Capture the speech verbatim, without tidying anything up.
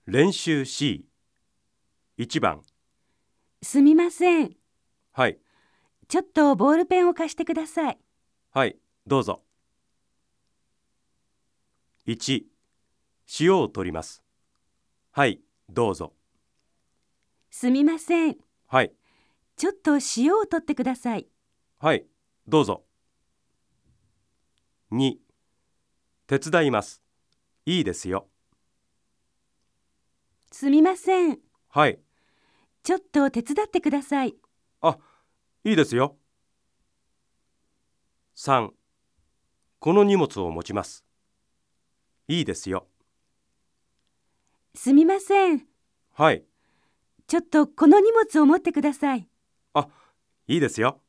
練習 シーいち 番。 すみません。 はい。 ちょっとボールペンを貸してください。 はい、どうぞ。いち、塩を取ります。はい、どうぞ。 すみません。 はい。 ちょっと塩を取ってください。 はい、どうぞ。に、手伝います。いいですよ。 すみません。 はい。 ちょっと手伝ってください。 あ、いいですよ。さん、この荷物を持ちます。いいですよ。 すみません。 はい。 ちょっとこの荷物を持ってください。 あ、いいですよ。